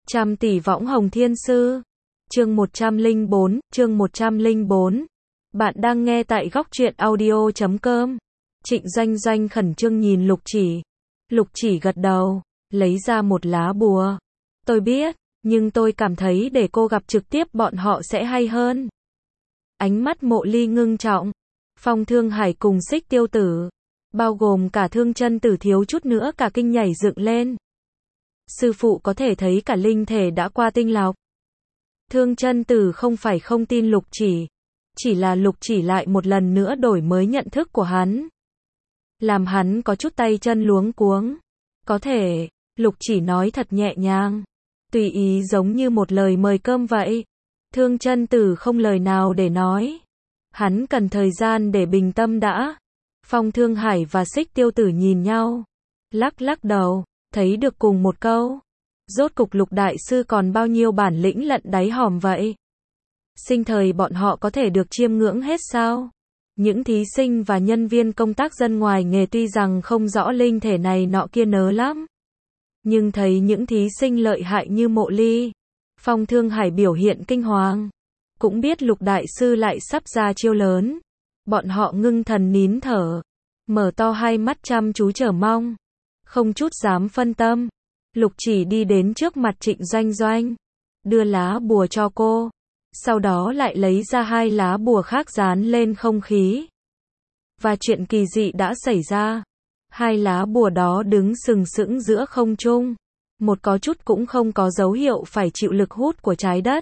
Trăm tỷ võng hồng thiên sư. Chương 104. Bạn đang nghe tại góc truyện audio.com. Trịnh Doanh Doanh khẩn trương nhìn Lục Chỉ. Lục Chỉ gật đầu, lấy ra một lá bùa. Tôi biết, nhưng tôi cảm thấy để cô gặp trực tiếp bọn họ sẽ hay hơn. Ánh mắt Mộ Ly ngưng trọng. Phong Thương Hải cùng Xích Tiêu Tử, bao gồm cả Thương Chân Tử thiếu chút nữa cả kinh nhảy dựng lên. Sư phụ có thể thấy cả linh thể đã qua tinh lọc. Thương Chân Tử không phải không tin Lục Chỉ là Lục Chỉ lại một lần nữa đổi mới nhận thức của hắn. Làm hắn có chút tay chân luống cuống. Có thể, Lục Chỉ nói thật nhẹ nhàng, tùy ý giống như một lời mời cơm vậy. Thương Chân Tử không lời nào để nói. Hắn cần thời gian để bình tâm đã. Phong Thương Hải và Xích Tiêu Tử nhìn nhau, lắc đầu, thấy được cùng một câu. Rốt cục Lục Đại Sư còn bao nhiêu bản lĩnh lận đáy hòm vậy? Sinh thời bọn họ có thể được chiêm ngưỡng hết sao? Những thí sinh và nhân viên công tác dân ngoài nghề tuy rằng không rõ linh thể này nọ kia nớ lắm, nhưng thấy những thí sinh lợi hại như Mộ Ly, Phong Thương Hải biểu hiện kinh hoàng, cũng biết Lục Đại Sư lại sắp ra chiêu lớn. Bọn họ ngưng thần nín thở, mở to hai mắt chăm chú chờ mong, không chút dám phân tâm. Lục Chỉ đi đến trước mặt Trịnh Doanh Doanh, đưa lá bùa cho cô, sau đó lại lấy ra hai lá bùa khác dán lên không khí. Và chuyện kỳ dị đã xảy ra. Hai lá bùa đó đứng sừng sững giữa không trung, một có chút cũng không có dấu hiệu phải chịu lực hút của trái đất.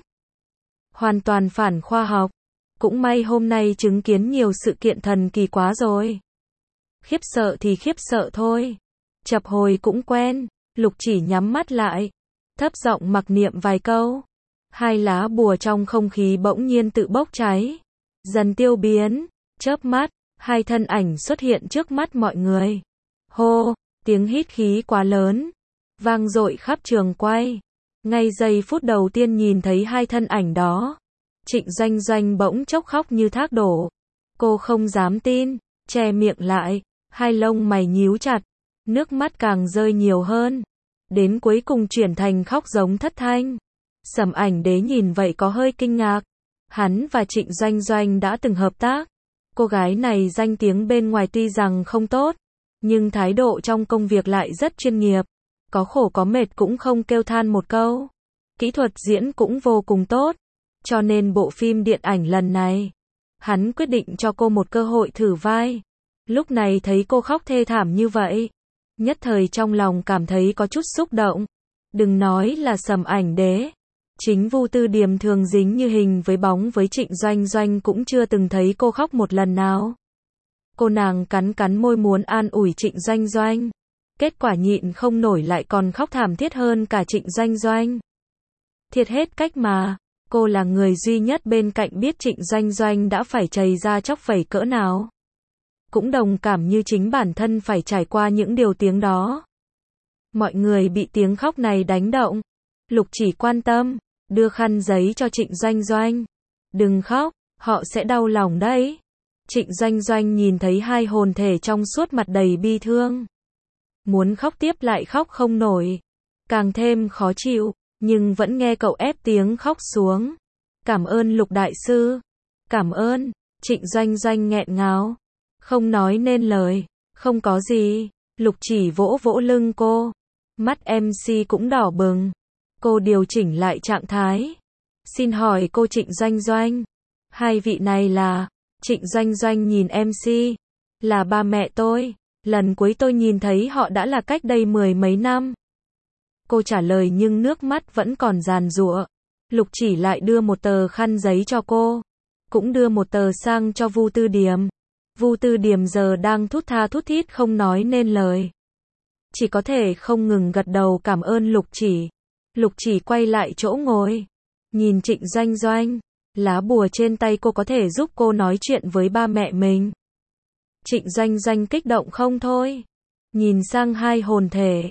Hoàn toàn phản khoa học. Cũng may hôm nay chứng kiến nhiều sự kiện thần kỳ quá rồi. Khiếp sợ thì khiếp sợ thôi, chập hồi cũng quen. Lục Chỉ nhắm mắt lại, thấp giọng mặc niệm vài câu. Hai lá bùa trong không khí bỗng nhiên tự bốc cháy, dần tiêu biến. Chớp mắt, hai thân ảnh xuất hiện trước mắt mọi người. Hô, tiếng hít khí quá lớn, vang dội khắp trường quay. Ngay giây phút đầu tiên nhìn thấy hai thân ảnh đó, Trịnh Doanh Doanh bỗng chốc khóc như thác đổ. Cô không dám tin, che miệng lại, hai lông mày nhíu chặt, nước mắt càng rơi nhiều hơn, đến cuối cùng chuyển thành khóc giống thất thanh. Sầm Ảnh Đế nhìn vậy có hơi kinh ngạc. Hắn và Trịnh Doanh Doanh đã từng hợp tác. Cô gái này danh tiếng bên ngoài tuy rằng không tốt, nhưng thái độ trong công việc lại rất chuyên nghiệp. Có khổ có mệt cũng không kêu than một câu. Kỹ thuật diễn cũng vô cùng tốt. Cho nên bộ phim điện ảnh lần này, hắn quyết định cho cô một cơ hội thử vai. Lúc này thấy cô khóc thê thảm như vậy, nhất thời trong lòng cảm thấy có chút xúc động. Đừng nói là Sầm Ảnh Đế, chính Vu Tư Điềm thường dính như hình với bóng với Trịnh Doanh Doanh cũng chưa từng thấy cô khóc một lần nào. Cô nàng cắn môi muốn an ủi Trịnh Doanh Doanh, kết quả nhịn không nổi lại còn khóc thảm thiết hơn cả Trịnh Doanh Doanh. Thiệt hết cách mà, cô là người duy nhất bên cạnh biết Trịnh Doanh Doanh đã phải chảy ra chóc vẩy cỡ nào. Cũng đồng cảm như chính bản thân phải trải qua những điều tiếng đó. Mọi người bị tiếng khóc này đánh động. Lục Chỉ quan tâm, đưa khăn giấy cho Trịnh Doanh Doanh. Đừng khóc, họ sẽ đau lòng đấy. Trịnh Doanh Doanh nhìn thấy hai hồn thể trong suốt mặt đầy bi thương. Muốn khóc tiếp lại khóc không nổi. Càng thêm khó chịu, nhưng vẫn nghe cậu ép tiếng khóc xuống. Cảm ơn Lục Đại Sư. Cảm ơn. Trịnh Doanh Doanh nghẹn ngào, không nói nên lời. Không có gì. Lục Chỉ vỗ vỗ lưng cô. Mắt MC cũng đỏ bừng. Cô điều chỉnh lại trạng thái. Xin hỏi cô Trịnh Doanh Doanh, hai vị này là? Trịnh Doanh Doanh nhìn MC. Là ba mẹ tôi. Lần cuối tôi nhìn thấy họ đã là cách đây 10 mấy năm. Cô trả lời nhưng nước mắt vẫn còn giàn giụa. Lục Chỉ lại đưa một tờ khăn giấy cho cô, cũng đưa một tờ sang cho Vu Tư Điềm. Vu Tư Điềm giờ đang thút tha thút thít không nói nên lời, chỉ có thể không ngừng gật đầu cảm ơn Lục Chỉ. Lục Chỉ quay lại chỗ ngồi, nhìn Trịnh Doanh Doanh. Lá bùa trên tay cô có thể giúp cô nói chuyện với ba mẹ mình. Trịnh Doanh Doanh kích động không thôi, nhìn sang hai hồn thể.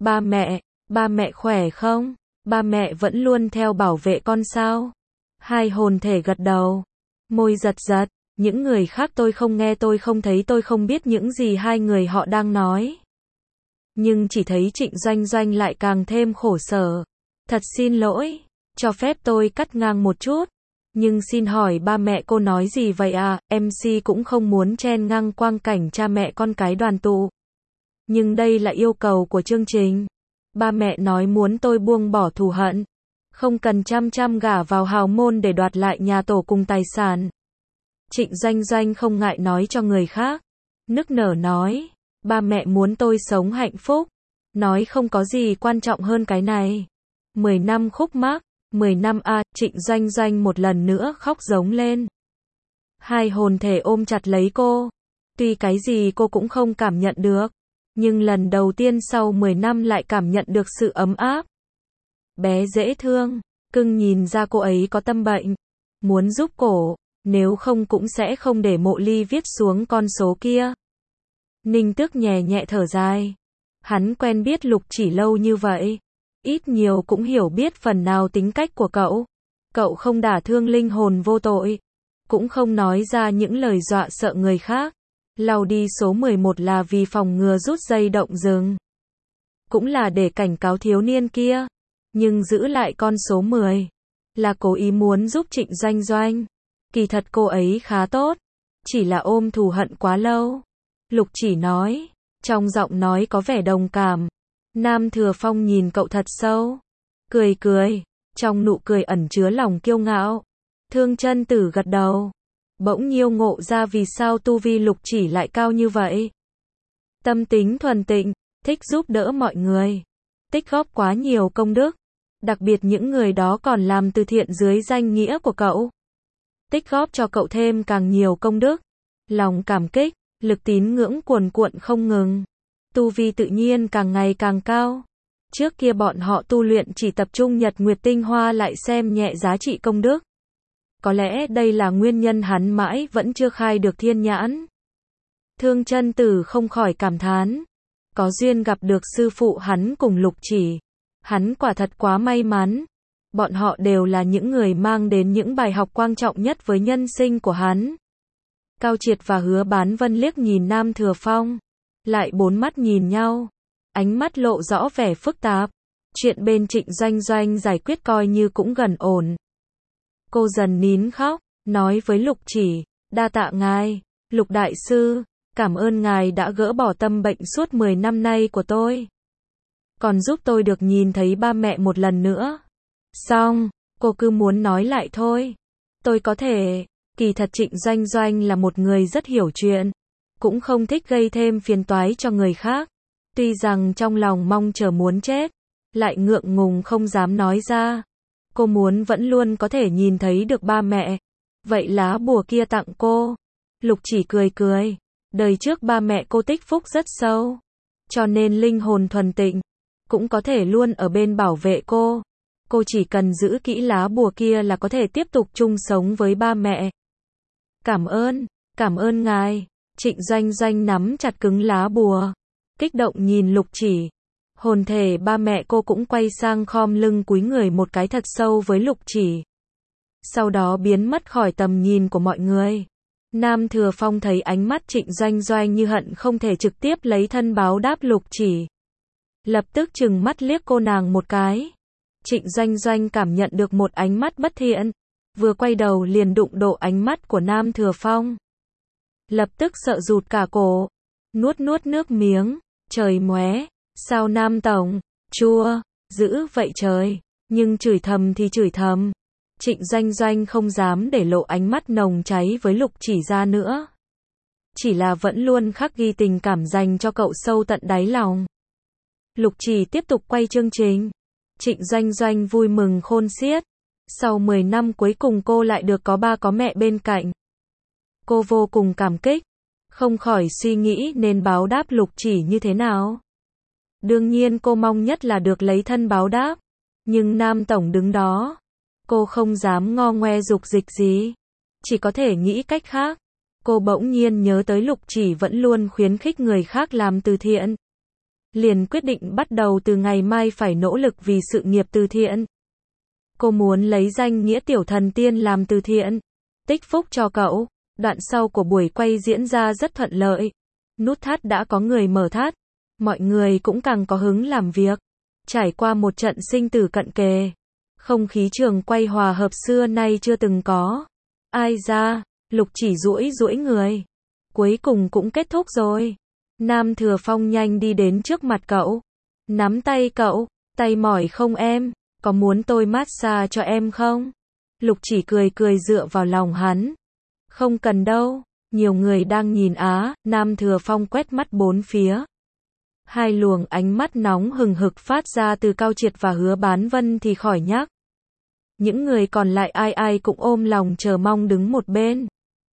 Ba mẹ khỏe không? Ba mẹ vẫn luôn theo bảo vệ con sao? Hai hồn thể gật đầu, môi giật giật. Những người khác tôi không nghe, tôi không thấy, tôi không biết những gì hai người họ đang nói. Nhưng chỉ thấy Trịnh Doanh Doanh lại càng thêm khổ sở. Thật xin lỗi, cho phép tôi cắt ngang một chút. Nhưng xin hỏi ba mẹ cô nói gì vậy à? MC cũng không muốn chen ngang quang cảnh cha mẹ con cái đoàn tụ. Nhưng đây là yêu cầu của chương trình. Ba mẹ nói muốn tôi buông bỏ thù hận. Không cần chăm gả vào hào môn để đoạt lại nhà tổ cùng tài sản. Trịnh Doanh Doanh không ngại nói cho người khác. Nức nở nói, ba mẹ muốn tôi sống hạnh phúc. Nói không có gì quan trọng hơn cái này. 10 năm khúc mắc, 10 năm à, Trịnh Doanh Doanh một lần nữa khóc giống lên. Hai hồn thể ôm chặt lấy cô. Tuy cái gì cô cũng không cảm nhận được. Nhưng lần đầu tiên sau 10 năm lại cảm nhận được sự ấm áp. Bé dễ thương, cưng nhìn ra cô ấy có tâm bệnh. Muốn giúp cổ, nếu không cũng sẽ không để Mộ Ly viết xuống con số kia. Ninh Tước nhẹ nhẹ thở dài. Hắn quen biết Lục Chỉ lâu như vậy. Ít nhiều cũng hiểu biết phần nào tính cách của cậu. Cậu không đả thương linh hồn vô tội. Cũng không nói ra những lời dọa sợ người khác. Lau đi số 11 là vì phòng ngừa rút dây động rừng. Cũng là để cảnh cáo thiếu niên kia. Nhưng giữ lại con số 10. Là cố ý muốn giúp Trịnh Doanh Doanh. Kỳ thật cô ấy khá tốt. Chỉ là ôm thù hận quá lâu. Lục Chỉ nói. Trong giọng nói có vẻ đồng cảm. Nam Thừa Phong nhìn cậu thật sâu. Cười cười. Trong nụ cười ẩn chứa lòng kiêu ngạo. Thương Chân Tử gật đầu. Bỗng nhiêu ngộ ra vì sao tu vi Lục Chỉ lại cao như vậy. Tâm tính thuần tịnh, thích giúp đỡ mọi người. Tích góp quá nhiều công đức. Đặc biệt những người đó còn làm từ thiện dưới danh nghĩa của cậu. Tích góp cho cậu thêm càng nhiều công đức. Lòng cảm kích, lực tín ngưỡng cuồn cuộn không ngừng. Tu vi tự nhiên càng ngày càng cao. Trước kia bọn họ tu luyện chỉ tập trung nhật nguyệt tinh hoa lại xem nhẹ giá trị công đức. Có lẽ đây là nguyên nhân hắn mãi vẫn chưa khai được thiên nhãn. Thương Chân Tử không khỏi cảm thán. Có duyên gặp được sư phụ hắn cùng Lục Chỉ. Hắn quả thật quá may mắn. Bọn họ đều là những người mang đến những bài học quan trọng nhất với nhân sinh của hắn. Cao Triệt và Hứa Bán Vân liếc nhìn Nam Thừa Phong. Lại bốn mắt nhìn nhau. Ánh mắt lộ rõ vẻ phức tạp. Chuyện bên Trịnh Doanh Doanh giải quyết coi như cũng gần ổn. Cô dần nín khóc, nói với Lục Chỉ, đa tạ ngài, Lục Đại Sư, cảm ơn ngài đã gỡ bỏ tâm bệnh suốt 10 năm nay của tôi. Còn giúp tôi được nhìn thấy ba mẹ một lần nữa. Xong, cô cứ muốn nói lại thôi. Tôi có thể, kỳ thật Trịnh Doanh Doanh là một người rất hiểu chuyện. Cũng không thích gây thêm phiền toái cho người khác. Tuy rằng trong lòng mong chờ muốn chết, lại ngượng ngùng không dám nói ra. Cô muốn vẫn luôn có thể nhìn thấy được ba mẹ. Vậy lá bùa kia tặng cô. Lục Chỉ cười cười. Đời trước ba mẹ cô tích phúc rất sâu. Cho nên linh hồn thuần tịnh. Cũng có thể luôn ở bên bảo vệ cô. Cô chỉ cần giữ kỹ lá bùa kia là có thể tiếp tục chung sống với ba mẹ. Cảm ơn ngài. Trịnh Doanh Doanh nắm chặt cứng lá bùa. Kích động nhìn Lục Chỉ. Hồn thể ba mẹ cô cũng quay sang khom lưng cúi người một cái thật sâu với Lục Chỉ. Sau đó biến mất khỏi tầm nhìn của mọi người. Nam Thừa Phong thấy ánh mắt Trịnh Doanh Doanh như hận không thể trực tiếp lấy thân báo đáp Lục Chỉ. Lập tức trừng mắt liếc cô nàng một cái. Trịnh Doanh Doanh cảm nhận được một ánh mắt bất thiện. Vừa quay đầu liền đụng độ ánh mắt của Nam Thừa Phong. Lập tức sợ rụt cả cổ. Nuốt nước miếng. Trời móe. Sao Nam Tổng, chua, dữ vậy trời, nhưng chửi thầm thì chửi thầm. Trịnh Doanh Doanh không dám để lộ ánh mắt nồng cháy với Lục Chỉ ra nữa. Chỉ là vẫn luôn khắc ghi tình cảm dành cho cậu sâu tận đáy lòng. Lục Chỉ tiếp tục quay chương trình. Trịnh Doanh Doanh vui mừng khôn xiết. Sau 10 năm cuối cùng cô lại được có ba có mẹ bên cạnh. Cô vô cùng cảm kích. Không khỏi suy nghĩ nên báo đáp Lục Chỉ như thế nào. Đương nhiên cô mong nhất là được lấy thân báo đáp. Nhưng Nam Tổng đứng đó. Cô không dám ngo ngoe dục dịch gì. Chỉ có thể nghĩ cách khác. Cô bỗng nhiên nhớ tới Lục Chỉ vẫn luôn khuyến khích người khác làm từ thiện. Liền quyết định bắt đầu từ ngày mai phải nỗ lực vì sự nghiệp từ thiện. Cô muốn lấy danh nghĩa tiểu thần tiên làm từ thiện. Tích phúc cho cậu. Đoạn sau của buổi quay diễn ra rất thuận lợi. Nút thắt đã có người mở thắt. Mọi người cũng càng có hứng làm việc. Trải qua một trận sinh tử cận kề, không khí trường quay hòa hợp xưa nay chưa từng có. Ai ra, Lục Chỉ duỗi duỗi người. Cuối cùng cũng kết thúc rồi. Nam Thừa Phong nhanh đi đến trước mặt cậu. Nắm tay cậu, tay mỏi không em? Có muốn tôi massage cho em không? Lục Chỉ cười cười dựa vào lòng hắn. Không cần đâu, nhiều người đang nhìn á. Nam Thừa Phong quét mắt bốn phía. Hai luồng ánh mắt nóng hừng hực phát ra từ Cao Triệt và Hứa Bán Vân thì khỏi nhắc. Những người còn lại ai ai cũng ôm lòng chờ mong đứng một bên.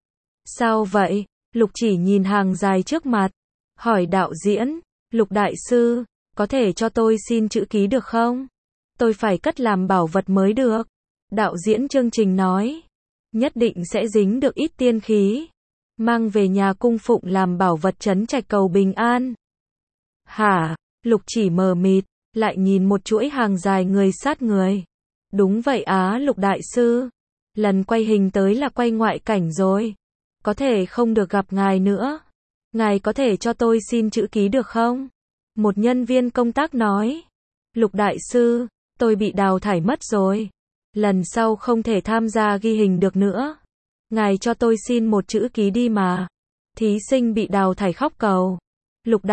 Sao vậy? Lục Chỉ nhìn hàng dài trước mặt. Hỏi đạo diễn, Lục đại sư, có thể cho tôi xin chữ ký được không? Tôi phải cất làm bảo vật mới được. Đạo diễn chương trình nói, nhất định sẽ dính được ít tiên khí. Mang về nhà cung phụng làm bảo vật trấn trạch cầu bình an. Hả? Lục Chỉ mờ mịt, lại nhìn một chuỗi hàng dài người sát người. Đúng vậy á Lục đại sư. Lần quay hình tới là quay ngoại cảnh rồi. Có thể không được gặp ngài nữa. Ngài có thể cho tôi xin chữ ký được không? Một nhân viên công tác nói. Lục đại sư, tôi bị đào thải mất rồi. Lần sau không thể tham gia ghi hình được nữa. Ngài cho tôi xin một chữ ký đi mà. Thí sinh bị đào thải khóc cầu. Lục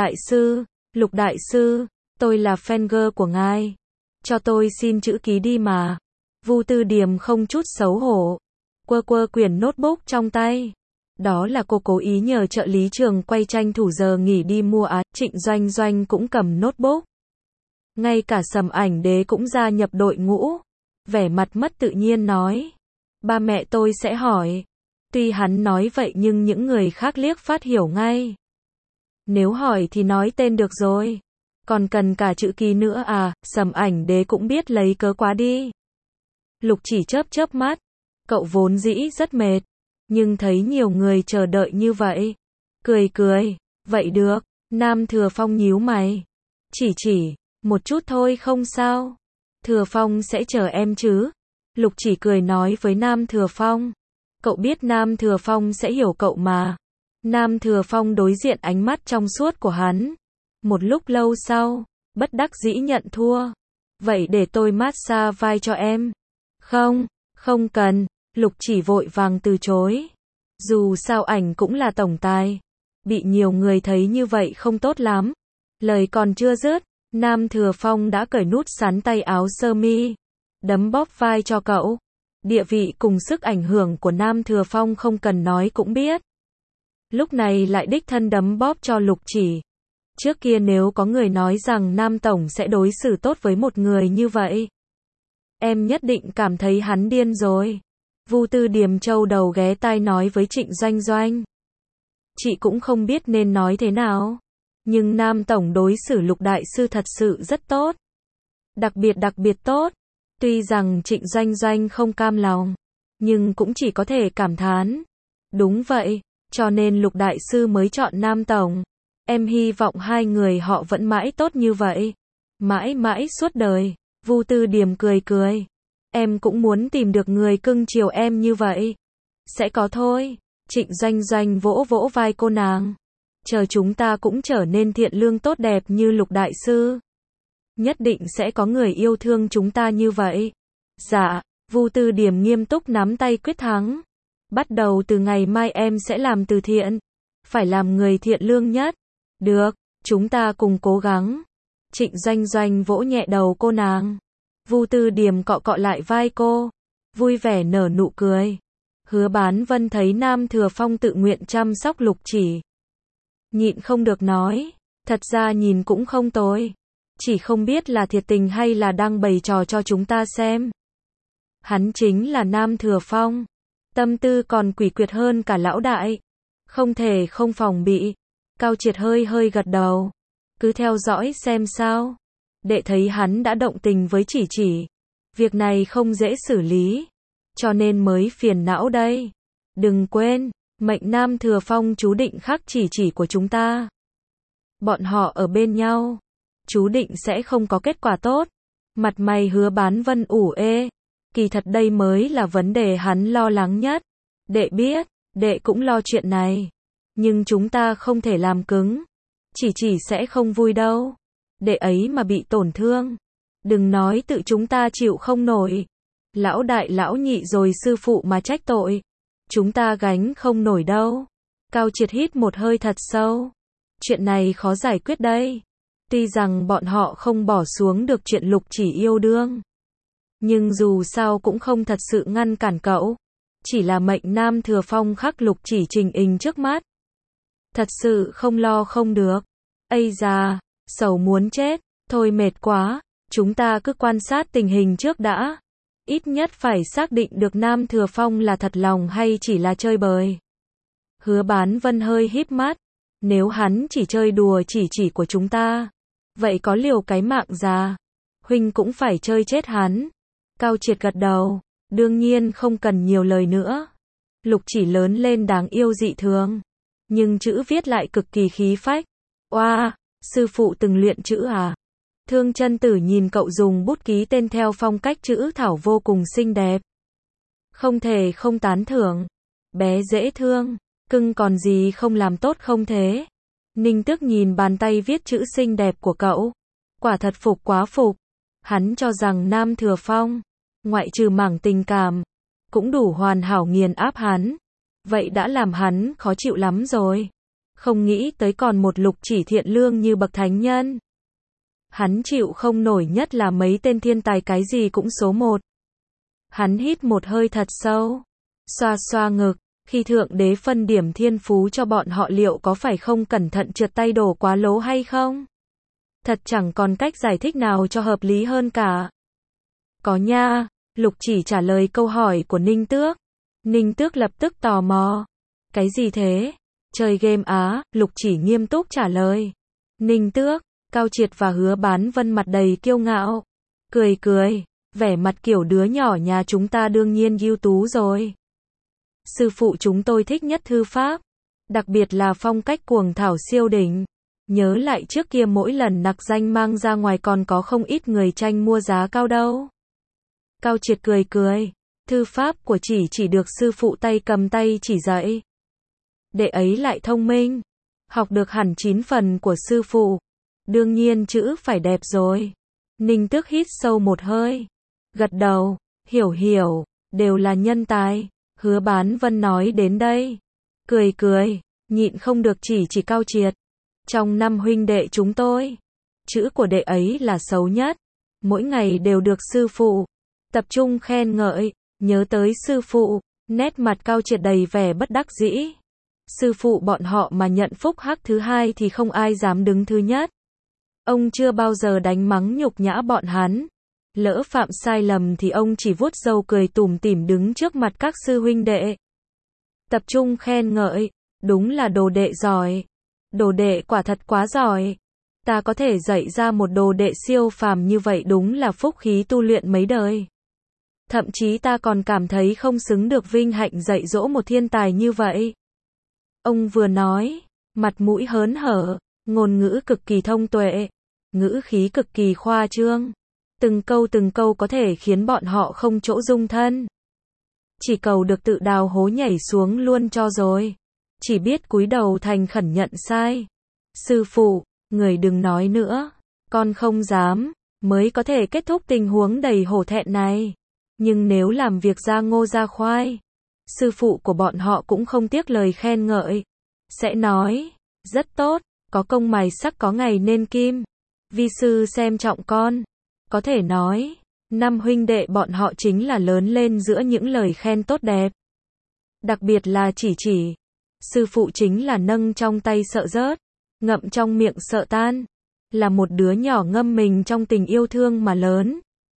đại sư, tôi là fan girl của ngài. Cho tôi xin chữ ký đi mà. Vu Tư Điềm không chút xấu hổ. Quơ quyển notebook trong tay. Đó là cô cố ý nhờ trợ lý trường quay tranh thủ giờ nghỉ đi mua á. Trịnh Doanh Doanh cũng cầm notebook. Ngay cả Sầm Ảnh Đế cũng gia nhập đội ngũ. Vẻ mặt mất tự nhiên nói. Ba mẹ tôi sẽ hỏi. Tuy hắn nói vậy nhưng những người khác liếc phát hiểu ngay. Nếu hỏi thì nói tên được rồi. Còn cần cả chữ ký nữa à? Sầm Ảnh Đế cũng biết lấy cớ quá đi. Lục Chỉ chớp mắt. Cậu vốn dĩ rất mệt. Nhưng thấy nhiều người chờ đợi như vậy. Cười. Vậy được. Nam Thừa Phong nhíu mày. Chỉ. Một chút thôi không sao. Thừa Phong sẽ chờ em chứ. Lục Chỉ cười nói với Nam Thừa Phong. Cậu biết Nam Thừa Phong sẽ hiểu cậu mà. Nam Thừa Phong đối diện ánh mắt trong suốt của hắn. Một lúc lâu sau, bất đắc dĩ nhận thua. Vậy để tôi massage vai cho em. Không cần. Lục Chỉ vội vàng từ chối. Dù sao ảnh cũng là tổng tài. Bị nhiều người thấy như vậy không tốt lắm. Lời còn chưa dứt, Nam Thừa Phong đã cởi nút sắn tay áo sơ mi. Đấm bóp vai cho cậu. Địa vị cùng sức ảnh hưởng của Nam Thừa Phong không cần nói cũng biết. Lúc này lại đích thân đấm bóp cho Lục Chỉ. Trước kia nếu có người nói rằng Nam Tổng sẽ đối xử tốt với một người như vậy, em nhất định cảm thấy hắn điên rồi. Vu Tư Điềm châu đầu ghé tai nói với Trịnh Doanh Doanh. Chị cũng không biết nên nói thế nào. Nhưng Nam Tổng đối xử Lục đại sư thật sự rất tốt. Đặc biệt tốt. Tuy rằng Trịnh Doanh Doanh không cam lòng, nhưng cũng chỉ có thể cảm thán. Đúng vậy, cho nên Lục đại sư mới chọn Nam Tổng. Em hy vọng hai người họ vẫn mãi tốt như vậy. Mãi suốt đời. Vu Tư Điềm cười. Em cũng muốn tìm được người cưng chiều em như vậy. Sẽ có thôi. Trịnh Doanh Doanh vỗ vai cô nàng. Chờ chúng ta cũng trở nên thiện lương tốt đẹp như Lục đại sư. Nhất định sẽ có người yêu thương chúng ta như vậy. Dạ. Vu Tư Điềm nghiêm túc nắm tay quyết thắng. Bắt đầu từ ngày mai em sẽ làm từ thiện. Phải làm người thiện lương nhất. Được, chúng ta cùng cố gắng. Trịnh Doanh Doanh vỗ nhẹ đầu cô nàng. Vu Tư Điềm cọ lại vai cô. Vui vẻ nở nụ cười. Hứa Bán Vân thấy Nam Thừa Phong tự nguyện chăm sóc Lục Chỉ. Nhịn không được nói. Thật ra nhìn cũng không tồi. Chỉ không biết là thiệt tình hay là đang bày trò cho chúng ta xem. Hắn chính là Nam Thừa Phong. Tâm tư còn quỷ quyệt hơn cả lão đại. Không thể không phòng bị. Cao Triệt hơi gật đầu. Cứ theo dõi xem sao. Đệ thấy hắn đã động tình với Chỉ. Việc này không dễ xử lý. Cho nên mới phiền não đây. Đừng quên, mệnh Nam Thừa Phong chú định khắc Chỉ của chúng ta. Bọn họ ở bên nhau. Chú định sẽ không có kết quả tốt. Mặt mày Hứa Bán Vân ủ ê. Kỳ thật đây mới là vấn đề hắn lo lắng nhất. Đệ biết, đệ cũng lo chuyện này. Nhưng chúng ta không thể làm cứng. Chỉ sẽ không vui đâu. Đệ ấy mà bị tổn thương. Đừng nói tự chúng ta chịu không nổi. Lão đại lão nhị rồi sư phụ mà trách tội. Chúng ta gánh không nổi đâu. Cao Triệt hít một hơi thật sâu. Chuyện này khó giải quyết đây. Tuy rằng bọn họ không bỏ xuống được chuyện Lục Chỉ yêu đương. Nhưng dù sao cũng không thật sự ngăn cản cậu. Chỉ là mệnh Nam Thừa Phong khắc Lục Chỉ trình hình trước mắt. Thật sự không lo không được. Ây da, sầu muốn chết. Thôi mệt quá. Chúng ta cứ quan sát tình hình trước đã. Ít nhất phải xác định được Nam Thừa Phong là thật lòng hay chỉ là chơi bời. Hứa Bán Vân hơi híp mắt. Nếu hắn chỉ chơi đùa chỉ của chúng ta, vậy có liều cái mạng già, huynh cũng phải chơi chết hắn. Cao Triệt gật đầu, đương nhiên không cần nhiều lời nữa. Lục Chỉ lớn lên đáng yêu dị thường, nhưng chữ viết lại cực kỳ khí phách. Oa, sư phụ từng luyện chữ à? Thương Chân Tử nhìn cậu dùng bút ký tên theo phong cách chữ thảo vô cùng xinh đẹp. Không thể không tán thưởng. Bé dễ thương, cưng còn gì không làm tốt không thế? Ninh Tước nhìn bàn tay viết chữ xinh đẹp của cậu. Quả thật phục quá phục. Hắn cho rằng Nam Thừa Phong, ngoại trừ mảng tình cảm, cũng đủ hoàn hảo nghiền áp hắn. Vậy đã làm hắn khó chịu lắm rồi. Không nghĩ tới còn một Lục Chỉ thiện lương như bậc thánh nhân. Hắn chịu không nổi nhất là mấy tên thiên tài cái gì cũng số một. Hắn hít một hơi thật sâu. Xoa xoa ngực. Khi thượng đế phân điểm thiên phú cho bọn họ liệu có phải không cẩn thận trượt tay đổ quá lố hay không? Thật chẳng còn cách giải thích nào cho hợp lý hơn cả. Có nha, Lục Chỉ trả lời câu hỏi của Ninh Tước. Ninh Tước lập tức tò mò. Cái gì thế? Chơi game á, Lục Chỉ nghiêm túc trả lời. Ninh Tước, Cao Triệt và Hứa Bán Vân mặt đầy kiêu ngạo. Cười cười, vẻ mặt kiểu đứa nhỏ nhà chúng ta đương nhiên ưu tú rồi. Sư phụ chúng tôi thích nhất thư pháp, đặc biệt là phong cách cuồng thảo siêu đỉnh. Nhớ lại trước kia mỗi lần nặc danh mang ra ngoài còn có không ít người tranh mua giá cao đâu. Cao Triệt cười cười, thư pháp của chỉ được sư phụ tay cầm tay chỉ dạy. Đệ ấy lại thông minh, học được hẳn 9 phần của sư phụ. Đương nhiên chữ phải đẹp rồi. Ninh Tước hít sâu một hơi, gật đầu, hiểu, đều là nhân tài. Hứa Bán Vân nói đến đây, cười, nhịn không được chỉ Cao Triệt. Trong 5 huynh đệ chúng tôi, chữ của đệ ấy là xấu nhất, mỗi ngày đều được sư phụ tập trung khen ngợi. Nhớ tới sư phụ, nét mặt Cao Triệt đầy vẻ bất đắc dĩ. Sư phụ bọn họ mà nhận phúc hắc thứ hai thì không ai dám đứng thứ nhất. Ông chưa bao giờ đánh mắng nhục nhã bọn hắn. Lỡ phạm sai lầm thì ông chỉ vuốt râu cười tủm tỉm đứng trước mặt các sư huynh đệ. Tập trung khen ngợi, đúng là đồ đệ giỏi. Đồ đệ quả thật quá giỏi. Ta có thể dạy ra một đồ đệ siêu phàm như vậy đúng là phúc khí tu luyện mấy đời. Thậm chí ta còn cảm thấy không xứng được vinh hạnh dạy dỗ một thiên tài như vậy. Ông vừa nói, mặt mũi hớn hở, ngôn ngữ cực kỳ thông tuệ, ngữ khí cực kỳ khoa trương. Từng câu có thể khiến bọn họ không chỗ dung thân. Chỉ cầu được tự đào hố nhảy xuống luôn cho rồi. Chỉ biết cúi đầu thành khẩn nhận sai. Sư phụ, người đừng nói nữa. Con không dám, mới có thể kết thúc tình huống đầy hổ thẹn này. Nhưng nếu làm việc ra ngô ra khoai, sư phụ của bọn họ cũng không tiếc lời khen ngợi. Sẽ nói, rất tốt, có công mài sắc có ngày nên kim. Vi sư xem trọng con. Có thể nói, 5 huynh đệ bọn họ chính là lớn lên giữa những lời khen tốt đẹp. Đặc biệt là chỉ. Sư phụ chính là nâng trong tay sợ rớt, ngậm trong miệng sợ tan. Là một đứa nhỏ ngâm mình trong tình yêu thương mà lớn.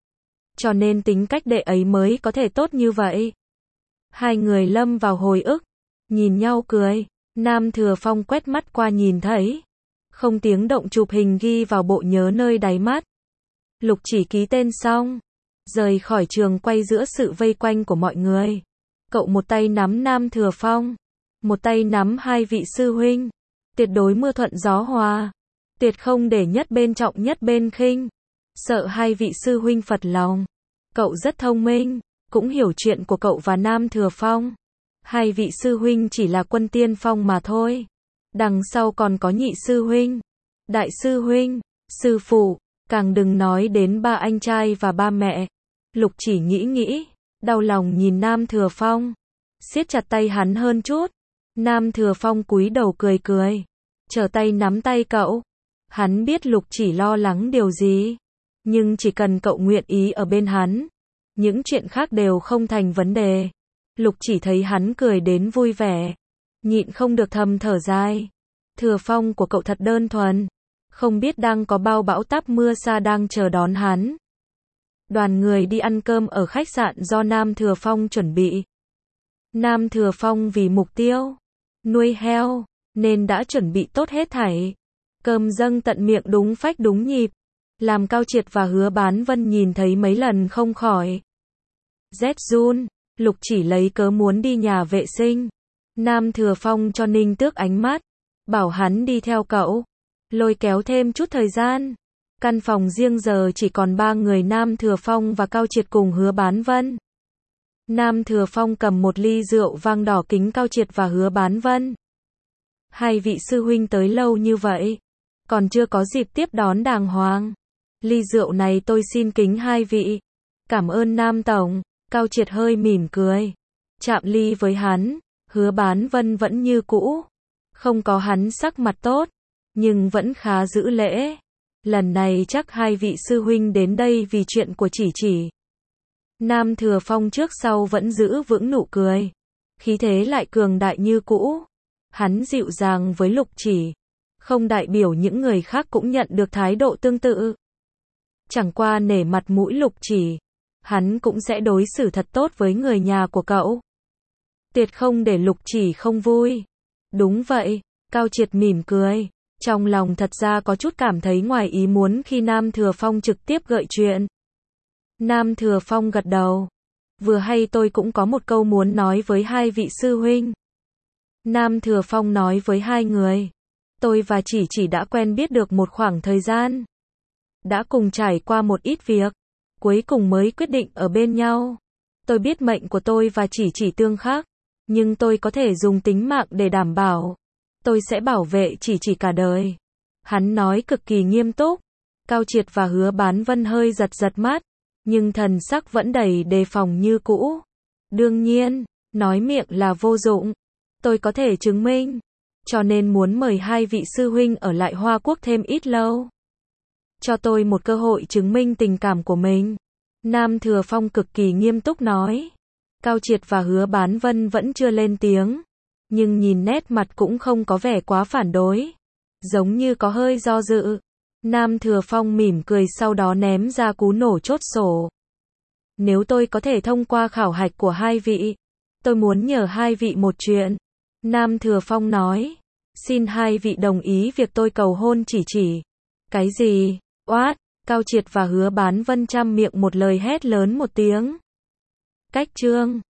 Cho nên tính cách đệ ấy mới có thể tốt như vậy. Hai người lâm vào hồi ức, nhìn nhau cười. Nam Thừa Phong quét mắt qua nhìn thấy, không tiếng động chụp hình ghi vào bộ nhớ nơi đáy mắt. Lục Chỉ ký tên xong, rời khỏi trường quay giữa sự vây quanh của mọi người. Cậu một tay nắm Nam Thừa Phong, một tay nắm hai vị sư huynh. Tuyệt đối mưa thuận gió hòa, tuyệt không để nhất bên trọng nhất bên khinh. Sợ hai vị sư huynh phật lòng. Cậu rất thông minh, cũng hiểu chuyện của cậu và Nam Thừa Phong. Hai vị sư huynh chỉ là quân tiên phong mà thôi. Đằng sau còn có nhị sư huynh, đại sư huynh, sư phụ. Càng đừng nói đến ba anh trai và ba mẹ. Lục Chỉ nghĩ, đau lòng nhìn Nam Thừa Phong, siết chặt tay hắn hơn chút. Nam Thừa Phong cúi đầu cười, trở tay nắm tay cậu. Hắn biết Lục Chỉ lo lắng điều gì, nhưng chỉ cần cậu nguyện ý ở bên hắn, những chuyện khác đều không thành vấn đề. Lục Chỉ thấy hắn cười đến vui vẻ, nhịn không được thầm thở dài. Thừa Phong của cậu thật đơn thuần, không biết đang có bao bão táp mưa sa đang chờ đón hắn. Đoàn người đi ăn cơm ở khách sạn do Nam Thừa Phong chuẩn bị. Nam Thừa Phong vì mục tiêu nuôi heo nên đã chuẩn bị tốt hết thảy. Cơm dâng tận miệng đúng phách đúng nhịp, làm Cao Triệt và Hứa Bán Vân nhìn thấy mấy lần không khỏi rét run. Lục Chỉ lấy cớ muốn đi nhà vệ sinh. Nam Thừa Phong cho Ninh Tước ánh mắt, bảo hắn đi theo cậu, lôi kéo thêm chút thời gian. Căn phòng riêng giờ chỉ còn 3 người, Nam Thừa Phong và Cao Triệt cùng Hứa Bán Vân. Nam Thừa Phong cầm một ly rượu vang đỏ kính Cao Triệt và Hứa Bán Vân. Hai vị sư huynh tới lâu như vậy, còn chưa có dịp tiếp đón đàng hoàng. Ly rượu này tôi xin kính hai vị. Cảm ơn Nam Tổng. Cao Triệt hơi mỉm cười, chạm ly với hắn. Hứa Bán Vân vẫn như cũ, không có hắn sắc mặt tốt, nhưng vẫn khá giữ lễ. Lần này chắc hai vị sư huynh đến đây vì chuyện của Chỉ. Nam Thừa Phong trước sau vẫn giữ vững nụ cười, khí thế lại cường đại như cũ. Hắn dịu dàng với Lục Chỉ, không đại biểu những người khác cũng nhận được thái độ tương tự. Chẳng qua nể mặt mũi Lục Chỉ, hắn cũng sẽ đối xử thật tốt với người nhà của cậu, tuyệt không để Lục Chỉ không vui. Đúng vậy, Cao Triệt mỉm cười, trong lòng thật ra có chút cảm thấy ngoài ý muốn khi Nam Thừa Phong trực tiếp gợi chuyện. Nam Thừa Phong gật đầu, vừa hay tôi cũng có một câu muốn nói với hai vị sư huynh. Nam Thừa Phong nói với hai người, tôi và Chỉ đã quen biết được một khoảng thời gian, đã cùng trải qua một ít việc, cuối cùng mới quyết định ở bên nhau. Tôi biết mệnh của tôi và Chỉ tương khắc, nhưng tôi có thể dùng tính mạng để đảm bảo, tôi sẽ bảo vệ Chỉ cả đời. Hắn nói cực kỳ nghiêm túc. Cao Triệt và Hứa Bán Vân hơi giật mắt, nhưng thần sắc vẫn đầy đề phòng như cũ. Đương nhiên, nói miệng là vô dụng, tôi có thể chứng minh, cho nên muốn mời hai vị sư huynh ở lại Hoa Quốc thêm ít lâu, cho tôi một cơ hội chứng minh tình cảm của mình. Nam Thừa Phong cực kỳ nghiêm túc nói. Cao Triệt và Hứa Bán Vân vẫn chưa lên tiếng, nhưng nhìn nét mặt cũng không có vẻ quá phản đối, giống như có hơi do dự. Nam Thừa Phong mỉm cười sau đó ném ra cú nổ chốt sổ. Nếu tôi có thể thông qua khảo hạch của hai vị, tôi muốn nhờ hai vị một chuyện. Nam Thừa Phong nói, xin hai vị đồng ý việc tôi cầu hôn Chỉ. Cái gì? Oát! Cao Triệt và Hứa Bán Vân trăm miệng một lời hét lớn một tiếng. Cách chương